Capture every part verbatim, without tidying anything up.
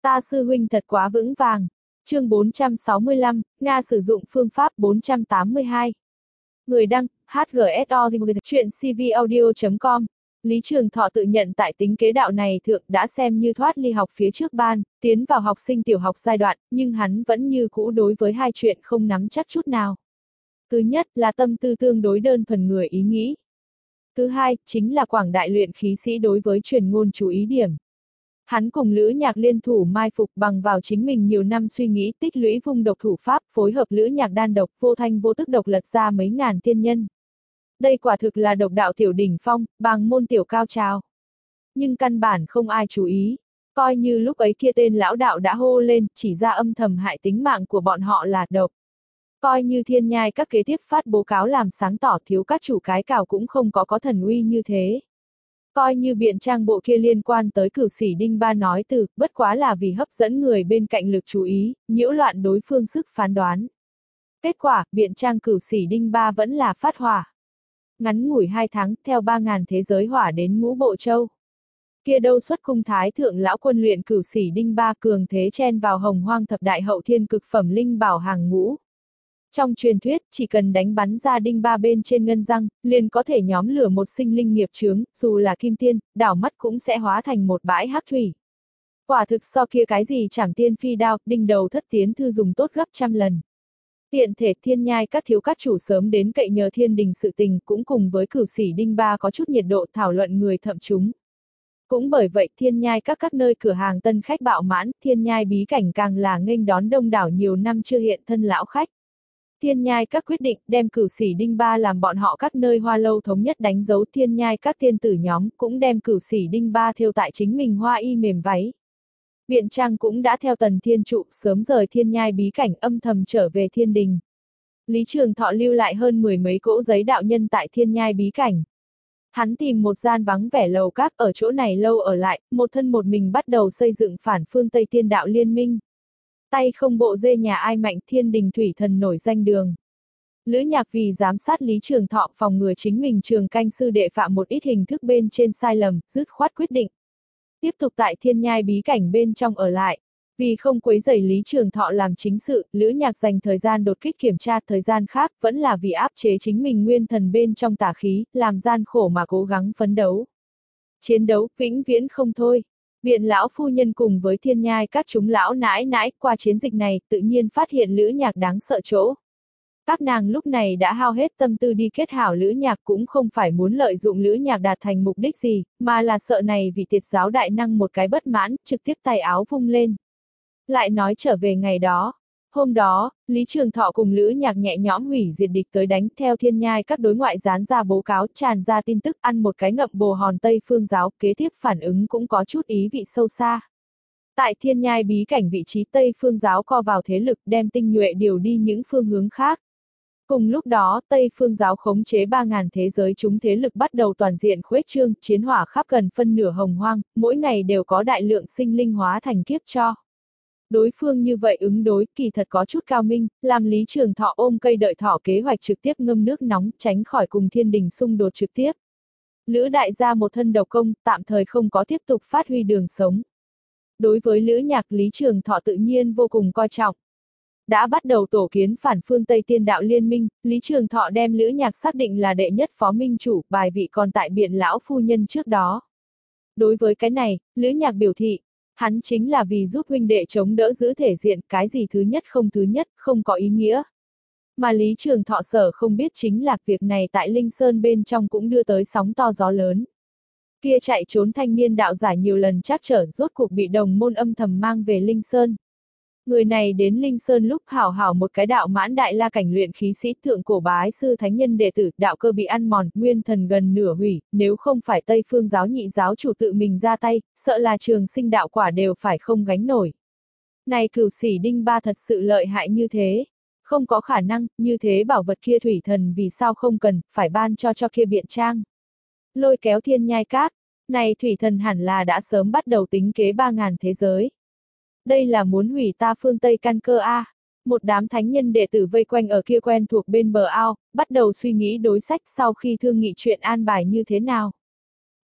Ta sư huynh thật quá vững vàng. Chương bốn trăm sáu mươi lăm, Nga sử dụng phương pháp bốn trăm tám mươi hai. Người đăng, hát giê ét o chuyện c v audio chấm com. Lý Trường Thọ tự nhận tại tính kế đạo này thượng đã xem như thoát ly học phía trước ban, tiến vào học sinh tiểu học giai đoạn, nhưng hắn vẫn như cũ đối với hai chuyện không nắm chắc chút nào. Thứ nhất là tâm tư tương đối đơn thuần người ý nghĩ. Thứ hai, chính là quảng đại luyện khí sĩ đối với truyền ngôn chú ý điểm. Hắn cùng Lữ Nhạc liên thủ mai phục bằng vào chính mình nhiều năm suy nghĩ tích lũy vung độc thủ pháp phối hợp Lữ Nhạc đan độc vô thanh vô tức độc lật ra mấy ngàn tiên nhân. Đây quả thực là độc đạo tiểu đỉnh phong, bàng môn tiểu cao trào. Nhưng căn bản không ai chú ý. Coi như lúc ấy kia tên lão đạo đã hô lên, chỉ ra âm thầm hại tính mạng của bọn họ là độc. Coi như thiên nhai các kế tiếp phát bố cáo làm sáng tỏ thiếu các chủ cái cào cũng không có có thần uy như thế. Coi như biện trang bộ kia liên quan tới cửu sĩ đinh ba nói từ, bất quá là vì hấp dẫn người bên cạnh lực chú ý, nhiễu loạn đối phương sức phán đoán. Kết quả, biện trang cửu sĩ đinh ba vẫn là phát hỏa. Ngắn ngủi hai tháng, theo ba ngàn thế giới hỏa đến ngũ bộ châu. Kia đâu xuất cung thái thượng lão quân luyện cửu sĩ đinh ba cường thế chen vào hồng hoang thập đại hậu thiên cực phẩm linh bảo hàng ngũ. Trong truyền thuyết, chỉ cần đánh bắn ra đinh ba bên trên ngân răng, liền có thể nhóm lửa một sinh linh nghiệp chướng, dù là kim tiên, đảo mắt cũng sẽ hóa thành một bãi hắc thủy. Quả thực so kia cái gì chảm tiên phi đao, đinh đầu thất tiến thư dùng tốt gấp trăm lần. Tiện thể thiên nhai các thiếu các chủ sớm đến cậy nhờ thiên đình sự tình cũng cùng với cửu sĩ đinh ba có chút nhiệt độ thảo luận người thậm chúng. Cũng bởi vậy thiên nhai các các nơi cửa hàng tân khách bạo mãn, thiên nhai bí cảnh càng là nghênh đón đông đảo nhiều năm chưa hiện thân lão khách. Thiên nhai các quyết định đem cửu sĩ đinh ba làm bọn họ các nơi hoa lâu thống nhất đánh dấu thiên nhai các tiên tử nhóm cũng đem cửu sĩ đinh ba thêu tại chính mình hoa y mềm váy. Biện trang cũng đã theo tần thiên trụ sớm rời thiên nhai bí cảnh âm thầm trở về thiên đình. Lý Trường Thọ lưu lại hơn mười mấy cỗ giấy đạo nhân tại thiên nhai bí cảnh. Hắn tìm một gian vắng vẻ lầu các ở chỗ này lâu ở lại, một thân một mình bắt đầu xây dựng phản phương Tây Tiên đạo liên minh. Tay không bộ dê nhà ai mạnh thiên đình thủy thần nổi danh đường. Lữ Nhạc vì giám sát Lý Trường Thọ phòng ngừa chính mình trường canh sư đệ phạm một ít hình thức bên trên sai lầm, dứt khoát quyết định. Tiếp tục tại thiên nhai bí cảnh bên trong ở lại. Vì không quấy rầy Lý Trường Thọ làm chính sự, Lữ Nhạc dành thời gian đột kích kiểm tra thời gian khác vẫn là vì áp chế chính mình nguyên thần bên trong tà khí, làm gian khổ mà cố gắng phấn đấu. Chiến đấu, vĩnh viễn không thôi. Biện lão phu nhân cùng với thiên nhai các chúng lão nãi nãi qua chiến dịch này tự nhiên phát hiện Lữ Nhạc đáng sợ chỗ. Các nàng lúc này đã hao hết tâm tư đi kết hảo Lữ Nhạc cũng không phải muốn lợi dụng Lữ Nhạc đạt thành mục đích gì, mà là sợ này vì tiệt giáo đại năng một cái bất mãn, trực tiếp tay áo vung lên. Lại nói trở về ngày đó. Hôm đó, Lý Trường Thọ cùng Lữ Nhạc nhẹ nhõm hủy diệt địch tới đánh theo thiên nhai các đối ngoại dán ra bố cáo tràn ra tin tức ăn một cái ngậm bồ hòn Tây Phương giáo kế tiếp phản ứng cũng có chút ý vị sâu xa. Tại thiên nhai bí cảnh vị trí Tây Phương giáo co vào thế lực đem tinh nhuệ điều đi những phương hướng khác. Cùng lúc đó Tây Phương giáo khống chế ba ngàn thế giới chúng thế lực bắt đầu toàn diện khuếch trương chiến hỏa khắp gần phân nửa hồng hoang, mỗi ngày đều có đại lượng sinh linh hóa thành kiếp cho. Đối phương như vậy ứng đối kỳ thật có chút cao minh, làm Lý Trường Thọ ôm cây đợi thỏ kế hoạch trực tiếp ngâm nước nóng tránh khỏi cùng thiên đình xung đột trực tiếp. Lữ đại gia một thân độc công tạm thời không có tiếp tục phát huy đường sống. Đối với Lữ Nhạc Lý Trường Thọ tự nhiên vô cùng coi trọng. Đã bắt đầu tổ kiến phản phương Tây Tiên đạo liên minh, Lý Trường Thọ đem Lữ Nhạc xác định là đệ nhất phó minh chủ, bài vị còn tại biện lão phu nhân trước đó. Đối với cái này, Lữ Nhạc biểu thị, hắn chính là vì giúp huynh đệ chống đỡ giữ thể diện, cái gì thứ nhất không thứ nhất, không có ý nghĩa. Mà Lý Trường Thọ sở không biết chính là việc này tại Linh Sơn bên trong cũng đưa tới sóng to gió lớn. Kia chạy trốn thanh niên đạo giả nhiều lần trắc trở rốt cuộc bị đồng môn âm thầm mang về Linh Sơn. Người này đến Linh Sơn lúc hảo hảo một cái đạo mãn đại la cảnh luyện khí sĩ thượng cổ bái sư thánh nhân đệ tử, đạo cơ bị ăn mòn, nguyên thần gần nửa hủy, nếu không phải Tây Phương giáo nhị giáo chủ tự mình ra tay, sợ là trường sinh đạo quả đều phải không gánh nổi. Này cửu sĩ đinh ba thật sự lợi hại như thế, không có khả năng, như thế bảo vật kia thủy thần vì sao không cần, phải ban cho cho kia biện trang. Lôi kéo thiên nhai các, này thủy thần hẳn là đã sớm bắt đầu tính kế ba ngàn thế giới. Đây là muốn hủy ta phương Tây căn cơ a. Một đám thánh nhân đệ tử vây quanh ở kia quen thuộc bên bờ ao, bắt đầu suy nghĩ đối sách sau khi thương nghị chuyện an bài như thế nào.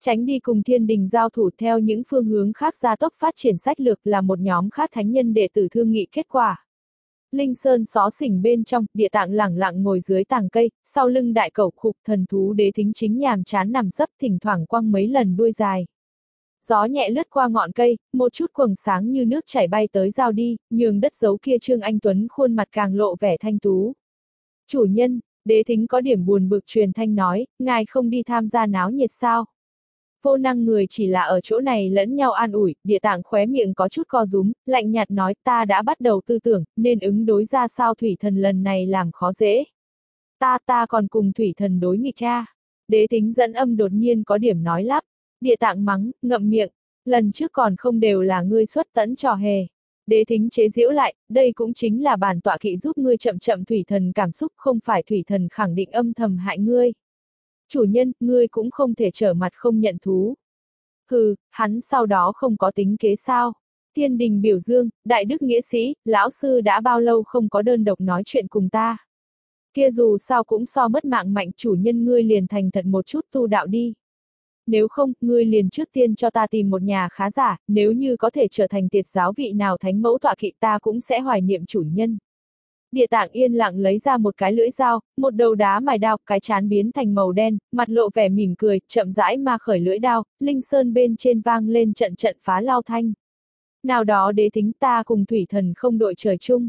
Tránh đi cùng thiên đình giao thủ theo những phương hướng khác gia tốc phát triển sách lược là một nhóm khác thánh nhân đệ tử thương nghị kết quả. Linh Sơn xó xỉnh bên trong, Địa Tạng lẳng lặng ngồi dưới tàng cây, sau lưng đại cẩu khục thần thú Đế Thính chính nhàm chán nằm sấp thỉnh thoảng quăng mấy lần đuôi dài. Gió nhẹ lướt qua ngọn cây, một chút quầng sáng như nước chảy bay tới giao đi, nhường đất dấu kia Trương Anh Tuấn khuôn mặt càng lộ vẻ thanh tú. Chủ nhân, Đế Thính có điểm buồn bực truyền thanh nói, ngài không đi tham gia náo nhiệt sao? Vô năng người chỉ là ở chỗ này lẫn nhau an ủi, Địa Tạng khóe miệng có chút co rúm, lạnh nhạt nói ta đã bắt đầu tư tưởng, nên ứng đối ra sao thủy thần lần này làm khó dễ. Ta ta còn cùng thủy thần đối nghịch cha. Đế Thính dẫn âm đột nhiên có điểm nói lắp. Địa Tạng mắng, ngậm miệng, lần trước còn không đều là ngươi xuất tẫn trò hề. Đế Thính chế giễu lại, đây cũng chính là bản tọa kỵ giúp ngươi chậm chậm thủy thần cảm xúc, không phải thủy thần khẳng định âm thầm hại ngươi. Chủ nhân, ngươi cũng không thể trở mặt không nhận thú. Hừ, hắn sau đó không có tính kế sao. Thiên đình biểu dương, đại đức nghĩa sĩ, lão sư đã bao lâu không có đơn độc nói chuyện cùng ta. Kia dù sao cũng so mất mạng mạnh, chủ nhân ngươi liền thành thật một chút tu đạo đi. Nếu không, ngươi liền trước tiên cho ta tìm một nhà khá giả, nếu như có thể trở thành tiệt giáo vị nào thánh mẫu tọa kỵ ta cũng sẽ hoài niệm chủ nhân. Địa Tạng yên lặng lấy ra một cái lưỡi dao, một đầu đá mài đao, cái chán biến thành màu đen, mặt lộ vẻ mỉm cười, chậm rãi ma khởi lưỡi đao, linh sơn bên trên vang lên trận trận phá lao thanh. Nào đó Đế Thính ta cùng thủy thần không đội trời chung.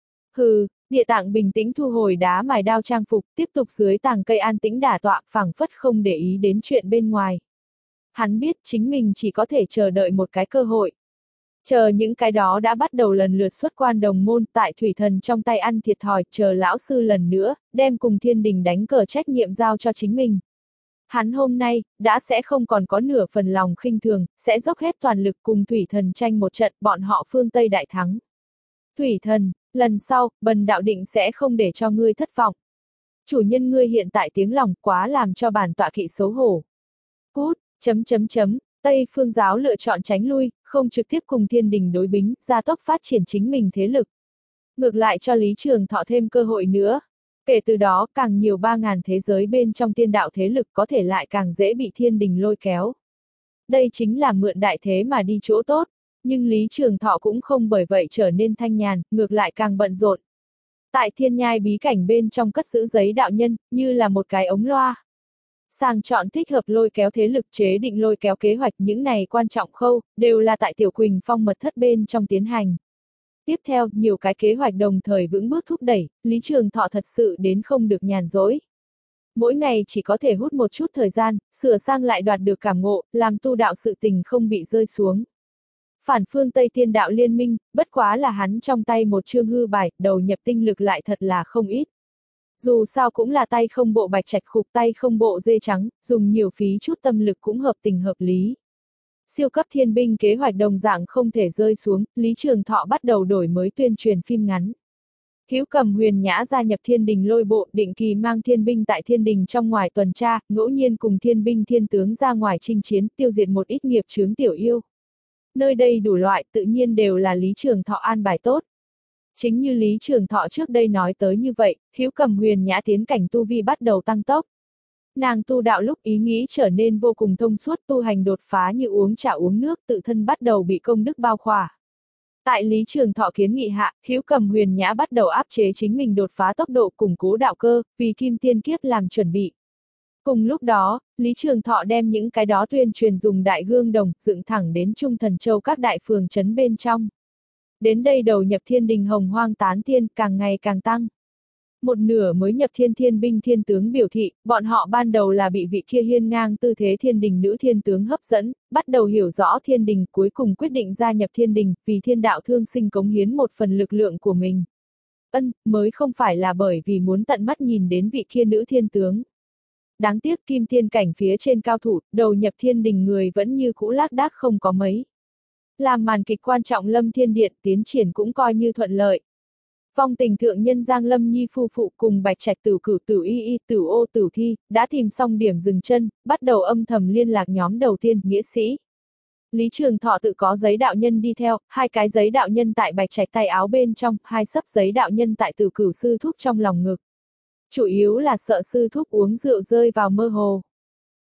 Hừ, Địa Tạng bình tĩnh thu hồi đá mài đao trang phục, tiếp tục dưới tàng cây an tĩnh đả tọa, phảng phất không để ý đến chuyện bên ngoài. Hắn biết chính mình chỉ có thể chờ đợi một cái cơ hội. Chờ những cái đó đã bắt đầu lần lượt xuất quan đồng môn tại thủy thần trong tay ăn thiệt thòi, chờ lão sư lần nữa, đem cùng thiên đình đánh cờ trách nhiệm giao cho chính mình. Hắn hôm nay, đã sẽ không còn có nửa phần lòng khinh thường, sẽ dốc hết toàn lực cùng thủy thần tranh một trận, bọn họ phương Tây đại thắng. Thủy thần, lần sau, bần đạo định sẽ không để cho ngươi thất vọng. Chủ nhân ngươi hiện tại tiếng lòng quá làm cho bản tọa kỵ xấu hổ. Cút, chấm chấm chấm. Tây Phương giáo lựa chọn tránh lui, không trực tiếp cùng thiên đình đối bính, gia tốc phát triển chính mình thế lực. Ngược lại cho Lý Trường Thọ thêm cơ hội nữa. Kể từ đó, càng nhiều ba ngàn thế giới bên trong tiên đạo thế lực có thể lại càng dễ bị thiên đình lôi kéo. Đây chính là mượn đại thế mà đi chỗ tốt, nhưng Lý Trường Thọ cũng không bởi vậy trở nên thanh nhàn, ngược lại càng bận rộn. Tại thiên nhai bí cảnh bên trong cất giữ giấy đạo nhân, như là một cái ống loa. Sàng chọn thích hợp lôi kéo thế lực chế định lôi kéo kế hoạch, những này quan trọng khâu, đều là tại Tiểu Quỳnh Phong mật thất bên trong tiến hành. Tiếp theo, nhiều cái kế hoạch đồng thời vững bước thúc đẩy, Lý Trường Thọ thật sự đến không được nhàn rỗi. Mỗi ngày chỉ có thể hút một chút thời gian, sửa sang lại đoạt được cảm ngộ, làm tu đạo sự tình không bị rơi xuống. Phản phương Tây Tiên Đạo Liên Minh, bất quá là hắn trong tay một chương hư bài, đầu nhập tinh lực lại thật là không ít. Dù sao cũng là tay không bộ bạch trạch khục, tay không bộ dê trắng, dùng nhiều phí chút tâm lực cũng hợp tình hợp lý. Siêu cấp thiên binh kế hoạch đồng dạng không thể rơi xuống, Lý Trường Thọ bắt đầu đổi mới tuyên truyền phim ngắn. Hữu Cầm Huyền Nhã gia nhập thiên đình lôi bộ, định kỳ mang thiên binh tại thiên đình trong ngoài tuần tra, ngẫu nhiên cùng thiên binh thiên tướng ra ngoài chinh chiến, tiêu diệt một ít nghiệp chướng tiểu yêu. Nơi đây đủ loại tự nhiên đều là Lý Trường Thọ an bài tốt. Chính như Lý Trường Thọ trước đây nói tới như vậy, Hữu Cầm Huyền Nhã tiến cảnh tu vi bắt đầu tăng tốc. Nàng tu đạo lúc ý nghĩ trở nên vô cùng thông suốt, tu hành đột phá như uống trà uống nước, tự thân bắt đầu bị công đức bao khỏa. Tại Lý Trường Thọ kiến nghị hạ, Hữu Cầm Huyền Nhã bắt đầu áp chế chính mình đột phá tốc độ, củng cố đạo cơ, vì kim tiên kiếp làm chuẩn bị. Cùng lúc đó, Lý Trường Thọ đem những cái đó tuyên truyền dùng đại gương đồng, dựng thẳng đến Trung Thần Châu các đại phường trấn bên trong. Đến đây đầu nhập thiên đình hồng hoang tán tiên, càng ngày càng tăng. Một nửa mới nhập thiên thiên binh thiên tướng biểu thị, bọn họ ban đầu là bị vị kia hiên ngang tư thế thiên đình nữ thiên tướng hấp dẫn, bắt đầu hiểu rõ thiên đình, cuối cùng quyết định gia nhập thiên đình, vì thiên đạo thương sinh cống hiến một phần lực lượng của mình. Ân, mới không phải là bởi vì muốn tận mắt nhìn đến vị kia nữ thiên tướng. Đáng tiếc kim thiên cảnh phía trên cao thủ, đầu nhập thiên đình người vẫn như cũ lác đác không có mấy. Làm màn kịch quan trọng Lâm Thiên Điện tiến triển cũng coi như thuận lợi. Phong Tình thượng nhân Giang Lâm Nhi phu phụ cùng Bạch Trạch Tử Cửu Tử Y Y Tử Ô Tử Thi, đã tìm xong điểm dừng chân, bắt đầu âm thầm liên lạc nhóm đầu tiên, nghĩa sĩ. Lý Trường Thọ tự có giấy đạo nhân đi theo, hai cái giấy đạo nhân tại Bạch Trạch tay áo bên trong, hai sấp giấy đạo nhân tại Tử Cửu sư thúc trong lòng ngực. Chủ yếu là sợ sư thúc uống rượu rơi vào mơ hồ.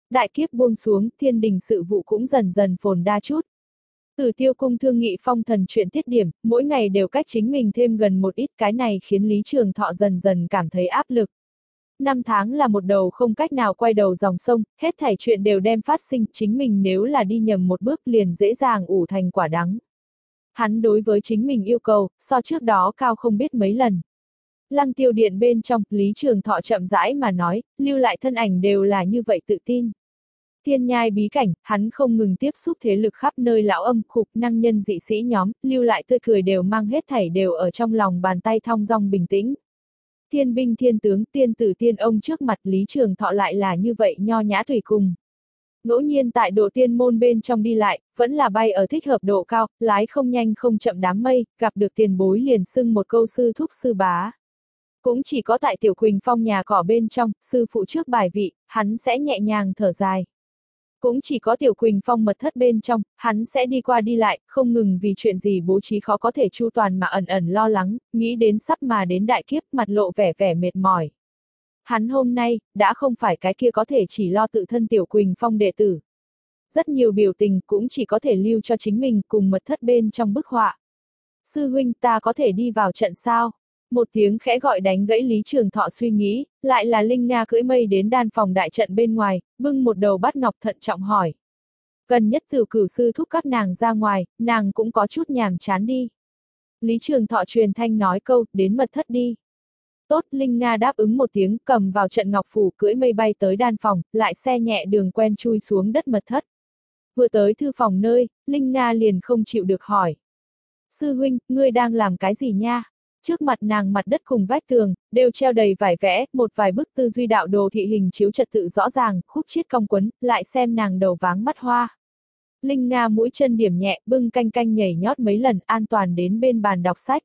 Đại kiếp buông xuống, thiên đình sự vụ cũng dần dần phồn đa chút. Tử Tiêu cung thương nghị phong thần chuyện tiết điểm, mỗi ngày đều cách chính mình thêm gần một ít, cái này khiến Lý Trường Thọ dần dần cảm thấy áp lực. Năm tháng là một đầu không cách nào quay đầu dòng sông, hết thảy chuyện đều đem phát sinh, chính mình nếu là đi nhầm một bước liền dễ dàng ủ thành quả đắng. Hắn đối với chính mình yêu cầu, so trước đó cao không biết mấy lần. Lăng Tiêu điện bên trong, Lý Trường Thọ chậm rãi mà nói, lưu lại thân ảnh đều là như vậy tự tin. Thiên nhai bí cảnh, hắn không ngừng tiếp xúc thế lực khắp nơi lão âm khục năng nhân dị sĩ nhóm, lưu lại tươi cười đều mang hết thảy đều ở trong lòng bàn tay thong dong bình tĩnh. Thiên binh thiên tướng tiên tử tiên ông trước mặt Lý Trường Thọ lại là như vậy nho nhã tùy cùng. Ngẫu nhiên tại độ tiên môn bên trong đi lại, vẫn là bay ở thích hợp độ cao, lái không nhanh không chậm đám mây, gặp được tiền bối liền xưng một câu sư thúc sư bá. Cũng chỉ có tại Tiểu Quỳnh Phong nhà cỏ bên trong, sư phụ trước bài vị, hắn sẽ nhẹ nhàng thở dài. Cũng chỉ có Tiểu Quỳnh Phong mật thất bên trong, hắn sẽ đi qua đi lại, không ngừng vì chuyện gì bố trí khó có thể chu toàn mà ẩn ẩn lo lắng, nghĩ đến sắp mà đến đại kiếp, mặt lộ vẻ vẻ mệt mỏi. Hắn hôm nay, đã không phải cái kia có thể chỉ lo tự thân Tiểu Quỳnh Phong đệ tử. Rất nhiều biểu tình cũng chỉ có thể lưu cho chính mình cùng mật thất bên trong bức họa. Sư huynh, ta có thể đi vào trận sao? Một tiếng khẽ gọi đánh gãy Lý Trường Thọ suy nghĩ, lại là Linh Nga cưỡi mây đến đan phòng đại trận bên ngoài, bưng một đầu bát ngọc thận trọng hỏi. Gần nhất Cửu Cửu sư thúc các nàng ra ngoài, nàng cũng có chút nhàm chán đi. Lý Trường Thọ truyền thanh nói câu, đến mật thất đi. Tốt, Linh Nga đáp ứng một tiếng, cầm vào trận ngọc phủ cưỡi mây bay tới đan phòng, lại xe nhẹ đường quen chui xuống đất mật thất. Vừa tới thư phòng nơi, Linh Nga liền không chịu được hỏi. Sư huynh, ngươi đang làm cái gì nha? Trước mặt nàng mặt đất cùng vách tường, đều treo đầy vải vẽ, một vài bức tư duy đạo đồ thị hình chiếu trật tự rõ ràng, khúc chiết cong quấn, lại xem nàng đầu váng mắt hoa. Linh Nga mũi chân điểm nhẹ, bưng canh canh nhảy nhót mấy lần, an toàn đến bên bàn đọc sách.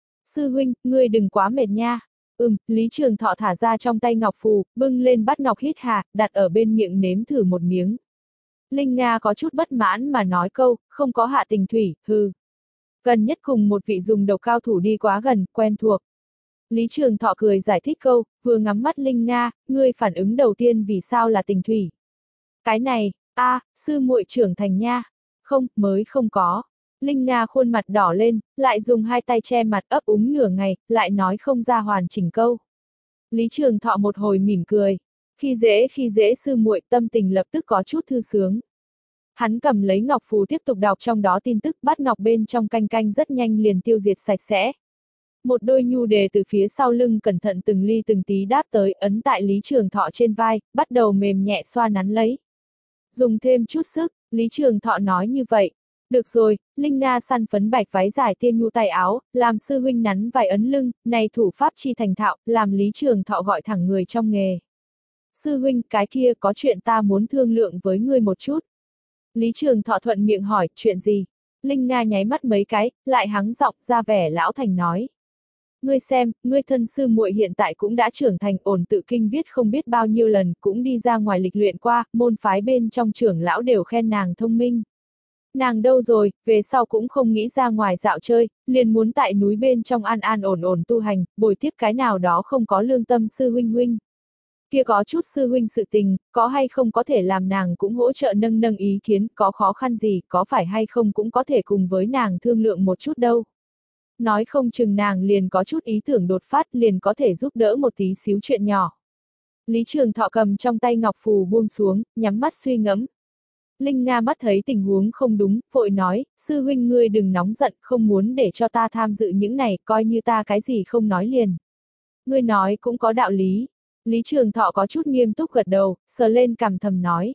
Sư huynh, ngươi đừng quá mệt nha. Ừm, Lý Trường Thọ thả ra trong tay ngọc phù, bưng lên bát ngọc hít hà, đặt ở bên miệng nếm thử một miếng. Linh Nga có chút bất mãn mà nói câu, không có hạ tình thủy, hừ. Gần nhất cùng một vị dùng độc cao thủ đi quá gần, quen thuộc. Lý Trường Thọ cười giải thích câu, vừa ngắm mắt Linh Nga, ngươi phản ứng đầu tiên vì sao là tình thủy. Cái này, a, à, sư muội trưởng thành nha. Không, mới không có. Linh Nga khuôn mặt đỏ lên, lại dùng hai tay che mặt ấp úng nửa ngày, lại nói không ra hoàn chỉnh câu. Lý Trường Thọ một hồi mỉm cười. Khi dễ khi dễ sư muội, tâm tình lập tức có chút thư sướng. Hắn cầm lấy ngọc phù tiếp tục đọc trong đó tin tức, bát ngọc bên trong canh canh rất nhanh liền tiêu diệt sạch sẽ. Một đôi nhu đề từ phía sau lưng cẩn thận từng ly từng tí đáp tới, ấn tại Lý Trường Thọ trên vai, bắt đầu mềm nhẹ xoa nắn lấy. Dùng thêm chút sức, Lý Trường Thọ nói như vậy. Được rồi, Linh Nga săn phấn bạch váy dài tiên nhu tay áo, làm sư huynh nắn vài ấn lưng, này thủ pháp chi thành thạo, làm Lý Trường Thọ gọi thẳng người trong nghề. Sư huynh, cái kia có chuyện ta muốn thương lượng với ngươi một chút. Lý Trường Thọ thuận miệng hỏi, chuyện gì? Linh Nga nháy mắt mấy cái, lại hắng giọng ra vẻ lão thành nói. Ngươi xem, ngươi thân sư muội hiện tại cũng đã trưởng thành, ổn tự kinh viết không biết bao nhiêu lần, cũng đi ra ngoài lịch luyện qua, môn phái bên trong trưởng lão đều khen nàng thông minh. Nàng đâu rồi, về sau cũng không nghĩ ra ngoài dạo chơi, liền muốn tại núi bên trong an an ổn ổn tu hành, bồi tiếp cái nào đó không có lương tâm sư huynh huynh. Kia có chút sư huynh sự tình, có hay không có thể làm nàng cũng hỗ trợ nâng nâng ý kiến, có khó khăn gì, có phải hay không cũng có thể cùng với nàng thương lượng một chút đâu. Nói không chừng nàng liền có chút ý tưởng đột phát, liền có thể giúp đỡ một tí xíu chuyện nhỏ. Lý Trường Thọ cầm trong tay ngọc phù buông xuống, nhắm mắt suy ngẫm. Linh Nga mắt thấy tình huống không đúng, vội nói, sư huynh ngươi đừng nóng giận, không muốn để cho ta tham dự những này, coi như ta cái gì không nói liền. Ngươi nói cũng có đạo lý. Lý Trường Thọ có chút nghiêm túc gật đầu, sờ lên cằm thầm nói.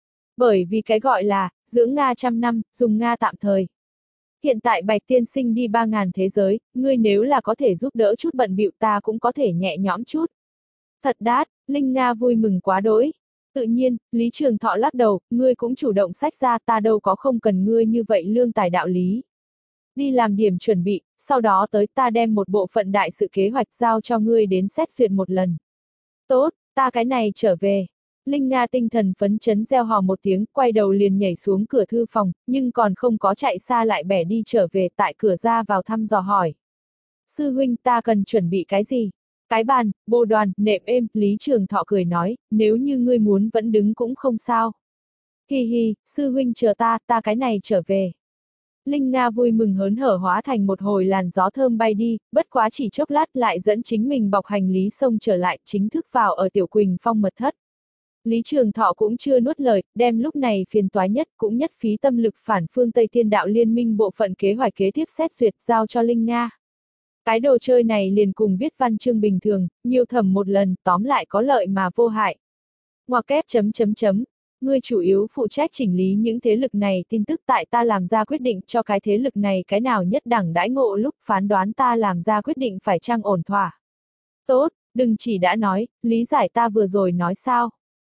Bởi vì cái gọi là, dưỡng Nga trăm năm, dùng Nga tạm thời. Hiện tại Bạch tiên sinh đi ba ngàn thế giới, ngươi nếu là có thể giúp đỡ chút bận bịu ta cũng có thể nhẹ nhõm chút. Thật đát, Linh Nga vui mừng quá đỗi. Tự nhiên, Lý Trường Thọ lắc đầu, ngươi cũng chủ động sách ra, ta đâu có không cần ngươi như vậy lương tài đạo lý. Đi làm điểm chuẩn bị, sau đó tới ta đem một bộ phận đại sự kế hoạch giao cho ngươi đến xét duyệt một lần. Tốt, ta cái này trở về. Linh Nga tinh thần phấn chấn reo hò một tiếng, quay đầu liền nhảy xuống cửa thư phòng, nhưng còn không có chạy xa lại bẻ đi trở về tại cửa ra vào thăm dò hỏi. Sư huynh, ta cần chuẩn bị cái gì? Cái bàn, bồ đoàn, nệm êm, Lý Trường Thọ cười nói, nếu như ngươi muốn vẫn đứng cũng không sao. Hi hi, sư huynh chờ ta, ta cái này trở về. Linh Nga vui mừng hớn hở hóa thành một hồi làn gió thơm bay đi, bất quá chỉ chốc lát lại dẫn chính mình bọc hành lý xông trở lại, chính thức vào ở Tiểu Quỳnh Phong mật thất. Lý Trường Thọ cũng chưa nuốt lời, đem lúc này phiền toái nhất cũng nhất phí tâm lực phản phương Tây Thiên Đạo Liên minh bộ phận kế hoạch kế tiếp xét duyệt giao cho Linh Nga. Cái đồ chơi này liền cùng viết văn chương bình thường, nhiều thẩm một lần, tóm lại có lợi mà vô hại. Ngoặc kép chấm chấm chấm, ngươi chủ yếu phụ trách chỉnh lý những thế lực này tin tức tại ta làm ra quyết định cho cái thế lực này cái nào nhất đẳng đãi ngộ lúc phán đoán ta làm ra quyết định phải chăng ổn thỏa. Tốt, đừng chỉ đã nói, lý giải ta vừa rồi nói sao.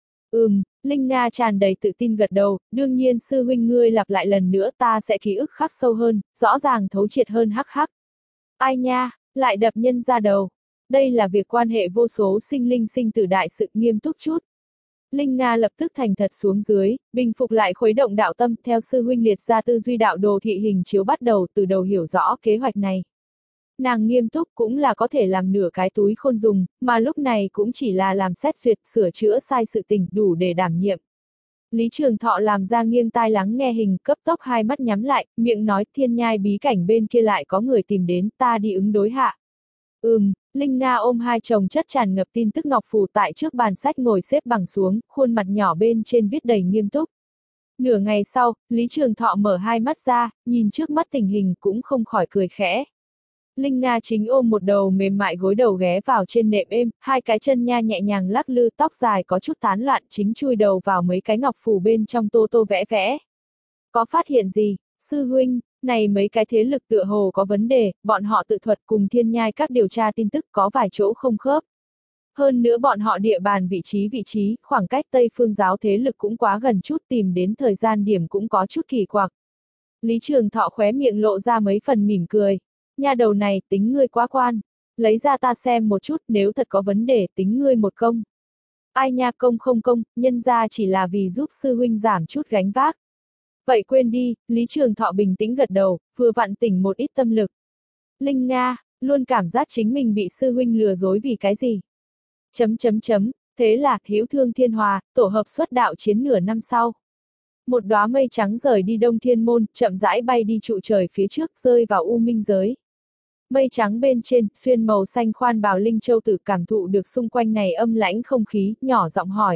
Ừm, Linh Nga tràn đầy tự tin gật đầu, đương nhiên sư huynh ngươi lặp lại lần nữa ta sẽ ký ức khắc sâu hơn, rõ ràng thấu triệt hơn hắc hắc. Ai nha, lại đập nhân ra đầu. Đây là việc quan hệ vô số sinh linh sinh tử đại sự nghiêm túc chút. Linh Nga lập tức thành thật xuống dưới, bình phục lại khuấy động đạo tâm theo sư huynh liệt ra tư duy đạo đồ thị hình chiếu bắt đầu từ đầu hiểu rõ kế hoạch này. Nàng nghiêm túc cũng là có thể làm nửa cái túi khôn dùng, mà lúc này cũng chỉ là làm xét duyệt sửa chữa sai sự tình đủ để đảm nhiệm. Lý Trường Thọ làm ra nghiêng tai lắng nghe hình cấp tốc hai mắt nhắm lại, miệng nói thiên nhai bí cảnh bên kia lại có người tìm đến ta đi ứng đối hạ. Ừm, Linh Nga ôm hai chồng chất tràn ngập tin tức ngọc phù tại trước bàn sách ngồi xếp bằng xuống, khuôn mặt nhỏ bên trên viết đầy nghiêm túc. Nửa ngày sau, Lý Trường Thọ mở hai mắt ra, nhìn trước mắt tình hình cũng không khỏi cười khẽ. Linh Nga chính ôm một đầu mềm mại gối đầu ghé vào trên nệm êm, hai cái chân nha nhẹ nhàng lắc lư tóc dài có chút tán loạn chính chui đầu vào mấy cái ngọc phù bên trong tô tô vẽ vẽ. Có phát hiện gì, sư huynh, này mấy cái thế lực tựa hồ có vấn đề, bọn họ tự thuật cùng thiên nhai các điều tra tin tức có vài chỗ không khớp. Hơn nữa bọn họ địa bàn vị trí vị trí, khoảng cách Tây Phương giáo thế lực cũng quá gần chút tìm đến thời gian điểm cũng có chút kỳ quặc. Lý Trường Thọ khóe miệng lộ ra mấy phần mỉm cười. Nha đầu này tính ngươi quá quan. Lấy ra ta xem một chút nếu thật có vấn đề tính ngươi một công. Ai nha công không công, nhân ra chỉ là vì giúp sư huynh giảm chút gánh vác. Vậy quên đi, Lý Trường Thọ bình tĩnh gật đầu, vừa vặn tỉnh một ít tâm lực. Linh Nga, luôn cảm giác chính mình bị sư huynh lừa dối vì cái gì. Chấm chấm chấm, thế là, Hữu Thương Thiên Hòa, tổ hợp xuất đạo chiến nửa năm sau. Một đóa mây trắng rời đi Đông Thiên Môn, chậm rãi bay đi trụ trời phía trước, rơi vào U Minh giới. Mây trắng bên trên, xuyên màu xanh khoan bào Linh Châu Tử cảm thụ được xung quanh này âm lãnh không khí, nhỏ giọng hỏi.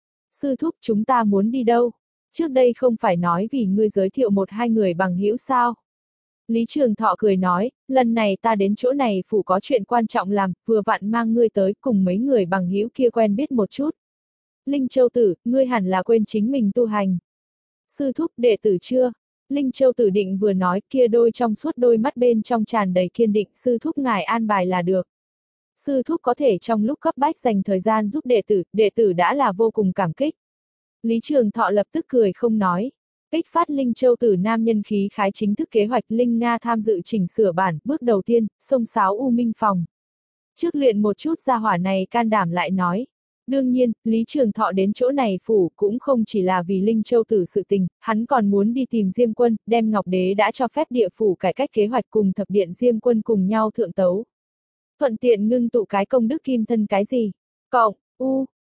Sư thúc chúng ta muốn đi đâu? Trước đây không phải nói vì ngươi giới thiệu một hai người bằng hữu sao? Lý Trường Thọ cười nói, lần này ta đến chỗ này phủ có chuyện quan trọng làm, vừa vặn mang ngươi tới cùng mấy người bằng hữu kia quen biết một chút. Linh Châu Tử, ngươi hẳn là quên chính mình tu hành. Sư thúc đệ tử chưa? Linh Châu Tử định vừa nói kia đôi trong suốt đôi mắt bên trong tràn đầy kiên định sư thúc ngài an bài là được. Sư thúc có thể trong lúc cấp bách dành thời gian giúp đệ tử, đệ tử đã là vô cùng cảm kích. Lý Trường Thọ lập tức cười không nói. Kích phát Linh Châu Tử nam nhân khí khái chính thức kế hoạch Linh Nga tham dự chỉnh sửa bản, bước đầu tiên, xông xáo U Minh phòng. Trước luyện một chút gia hỏa này can đảm lại nói. Đương nhiên, Lý Trường Thọ đến chỗ này phủ cũng không chỉ là vì Linh Châu Tử sự tình, hắn còn muốn đi tìm Diêm Quân, đem Ngọc Đế đã cho phép địa phủ cải cách kế hoạch cùng thập điện Diêm Quân cùng nhau thượng tấu. Thuận tiện ngưng tụ cái công đức kim thân cái gì? Cộng, u,